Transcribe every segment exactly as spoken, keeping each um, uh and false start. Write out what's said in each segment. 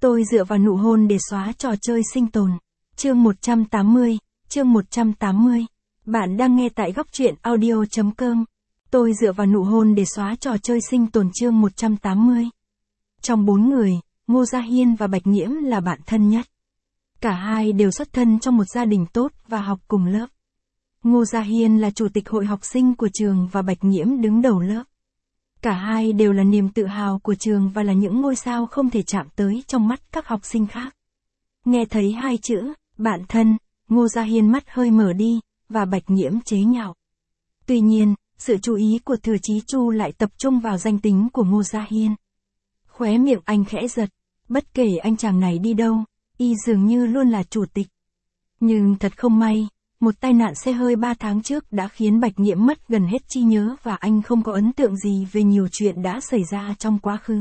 Tôi dựa vào nụ hôn để xóa trò chơi sinh tồn. Chương một trăm tám mươi, chương một trăm tám mươi. Bạn đang nghe tại góc truyện audio chấm com. Tôi dựa vào nụ hôn để xóa trò chơi sinh tồn chương một trăm tám mươi. Trong bốn người, Ngô Gia Hiên và Bạch Nghiễm là bạn thân nhất. Cả hai đều xuất thân trong một gia đình tốt và học cùng lớp. Ngô Gia Hiên là chủ tịch hội học sinh của trường và Bạch Nghiễm đứng đầu lớp. Cả hai đều là niềm tự hào của trường và là những ngôi sao không thể chạm tới trong mắt các học sinh khác. Nghe thấy hai chữ, bạn thân, Ngô Gia Hiên mắt hơi mở đi, và Bạch Nghiễm chế nhạo. Tuy nhiên, sự chú ý của Thừa Chí Chu lại tập trung vào danh tính của Ngô Gia Hiên. Khóe miệng anh khẽ giật, bất kể anh chàng này đi đâu, y dường như luôn là chủ tịch. Nhưng thật không may, một tai nạn xe hơi ba tháng trước đã khiến Bạch Nghiễm mất gần hết trí nhớ và anh không có ấn tượng gì về nhiều chuyện đã xảy ra trong quá khứ.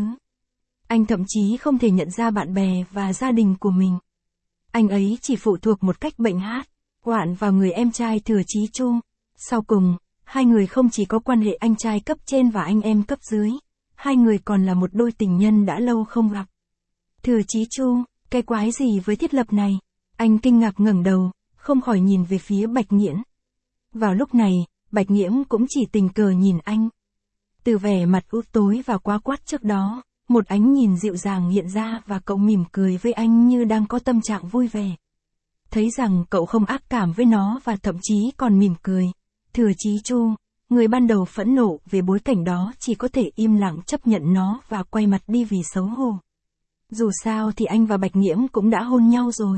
Anh thậm chí không thể nhận ra bạn bè và gia đình của mình. Anh ấy chỉ phụ thuộc một cách bệnh hát, hoạn vào người em trai Thừa Chí Chu. Sau cùng, hai người không chỉ có quan hệ anh trai cấp trên và anh em cấp dưới, hai người còn là một đôi tình nhân đã lâu không gặp. Thừa Chí Chu, cái quái gì với thiết lập này? Anh kinh ngạc ngẩng đầu, không khỏi nhìn về phía Bạch Nghiễm. Vào lúc này, Bạch Nghiễm cũng chỉ tình cờ nhìn anh. Từ vẻ mặt u tối và quá quắt trước đó, một ánh nhìn dịu dàng hiện ra và cậu mỉm cười với anh như đang có tâm trạng vui vẻ. Thấy rằng cậu không ác cảm với nó và thậm chí còn mỉm cười, Thừa Chí Chu, người ban đầu phẫn nộ về bối cảnh đó chỉ có thể im lặng chấp nhận nó và quay mặt đi vì xấu hổ. Dù sao thì anh và Bạch Nghiễm cũng đã hôn nhau rồi.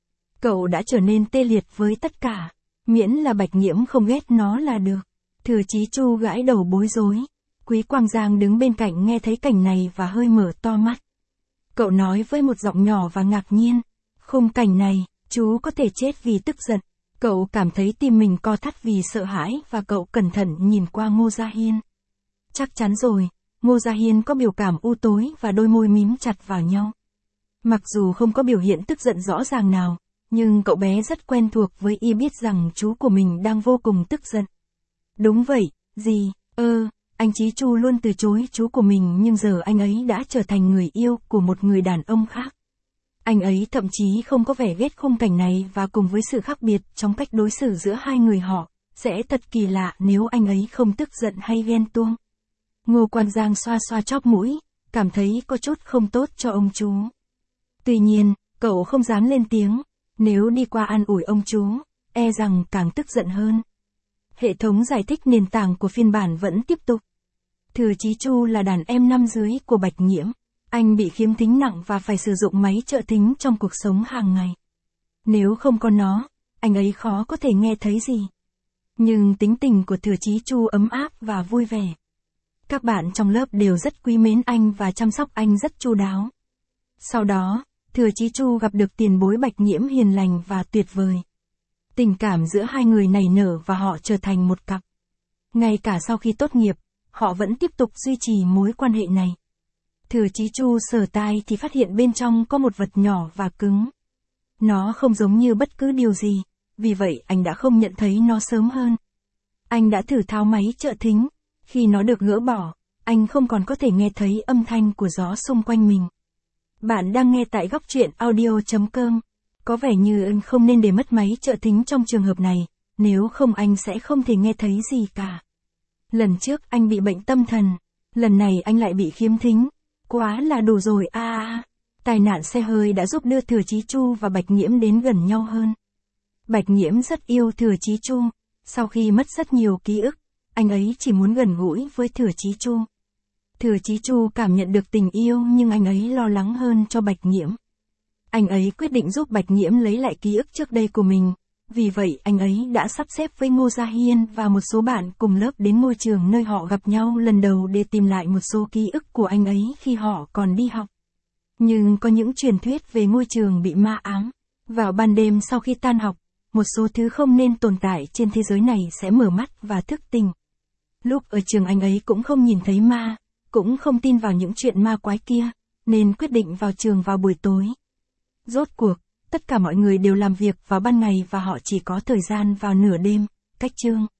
Cậu đã trở nên tê liệt với tất cả, miễn là Bạch Nghiễm không ghét nó là được. Thừa Chí Chu gãi đầu bối rối. Quý Quang Giang đứng bên cạnh nghe thấy cảnh này và hơi mở to mắt. Cậu nói với một giọng nhỏ và ngạc nhiên, khung cảnh này, chú có thể chết vì tức giận. Cậu cảm thấy tim mình co thắt vì sợ hãi và cậu cẩn thận nhìn qua Ngô Gia Hiên. Chắc chắn rồi, Ngô Gia Hiên có biểu cảm u tối và đôi môi mím chặt vào nhau. Mặc dù không có biểu hiện tức giận rõ ràng nào, nhưng cậu bé rất quen thuộc với y biết rằng chú của mình đang vô cùng tức giận. Đúng vậy, gì, ơ, anh Chí Chu luôn từ chối chú của mình nhưng giờ anh ấy đã trở thành người yêu của một người đàn ông khác. Anh ấy thậm chí không có vẻ ghét khung cảnh này và cùng với sự khác biệt trong cách đối xử giữa hai người họ, sẽ thật kỳ lạ nếu anh ấy không tức giận hay ghen tuông. Ngô Quan Giang xoa xoa chóp mũi, cảm thấy có chút không tốt cho ông chú. Tuy nhiên, cậu không dám lên tiếng, nếu đi qua an ủi ông chú, e rằng càng tức giận hơn. Hệ thống giải thích nền tảng của phiên bản vẫn tiếp tục. Thừa Chí Chu là đàn em năm dưới của Bạch Nghiễm. Anh bị khiếm thính nặng và phải sử dụng máy trợ thính trong cuộc sống hàng ngày. Nếu không có nó, anh ấy khó có thể nghe thấy gì. Nhưng tính tình của Thừa Chí Chu ấm áp và vui vẻ. Các bạn trong lớp đều rất quý mến anh và chăm sóc anh rất chu đáo. Sau đó, Thừa Chí Chu gặp được tiền bối Bạch Nghiễm hiền lành và tuyệt vời. Tình cảm giữa hai người nảy nở và họ trở thành một cặp. Ngay cả sau khi tốt nghiệp, họ vẫn tiếp tục duy trì mối quan hệ này. Thừa Chí Chu sờ tai thì phát hiện bên trong có một vật nhỏ và cứng. Nó không giống như bất cứ điều gì, vì vậy anh đã không nhận thấy nó sớm hơn. Anh đã thử tháo máy trợ thính, khi nó được gỡ bỏ, anh không còn có thể nghe thấy âm thanh của gió xung quanh mình. Bạn đang nghe tại góc truyện audio chấm com. Có vẻ như anh không nên để mất máy trợ thính trong trường hợp này, nếu không anh sẽ không thể nghe thấy gì cả. Lần trước anh bị bệnh tâm thần, lần này anh lại bị khiếm thính. Quá là đủ rồi a à, à. Tai nạn xe hơi đã giúp đưa Thừa Chí Chu và Bạch Nghiễm đến gần nhau hơn. Bạch Nghiễm rất yêu Thừa Chí Chu. Sau khi mất rất nhiều ký ức, anh ấy chỉ muốn gần gũi với Thừa Chí Chu. Thừa Chí Chu cảm nhận được tình yêu nhưng anh ấy lo lắng hơn cho Bạch Nghiễm. Anh ấy quyết định giúp Bạch Nghiễm lấy lại ký ức trước đây của mình. Vì vậy anh ấy đã sắp xếp với Ngô Gia Hiên và một số bạn cùng lớp đến ngôi trường nơi họ gặp nhau lần đầu để tìm lại một số ký ức của anh ấy khi họ còn đi học. Nhưng có những truyền thuyết về ngôi trường bị ma ám. Vào ban đêm sau khi tan học, một số thứ không nên tồn tại trên thế giới này sẽ mở mắt và thức tỉnh. Lúc ở trường anh ấy cũng không nhìn thấy ma, cũng không tin vào những chuyện ma quái kia, nên quyết định vào trường vào buổi tối. Rốt cuộc, tất cả mọi người đều làm việc vào ban ngày và họ chỉ có thời gian vào nửa đêm, cách chương.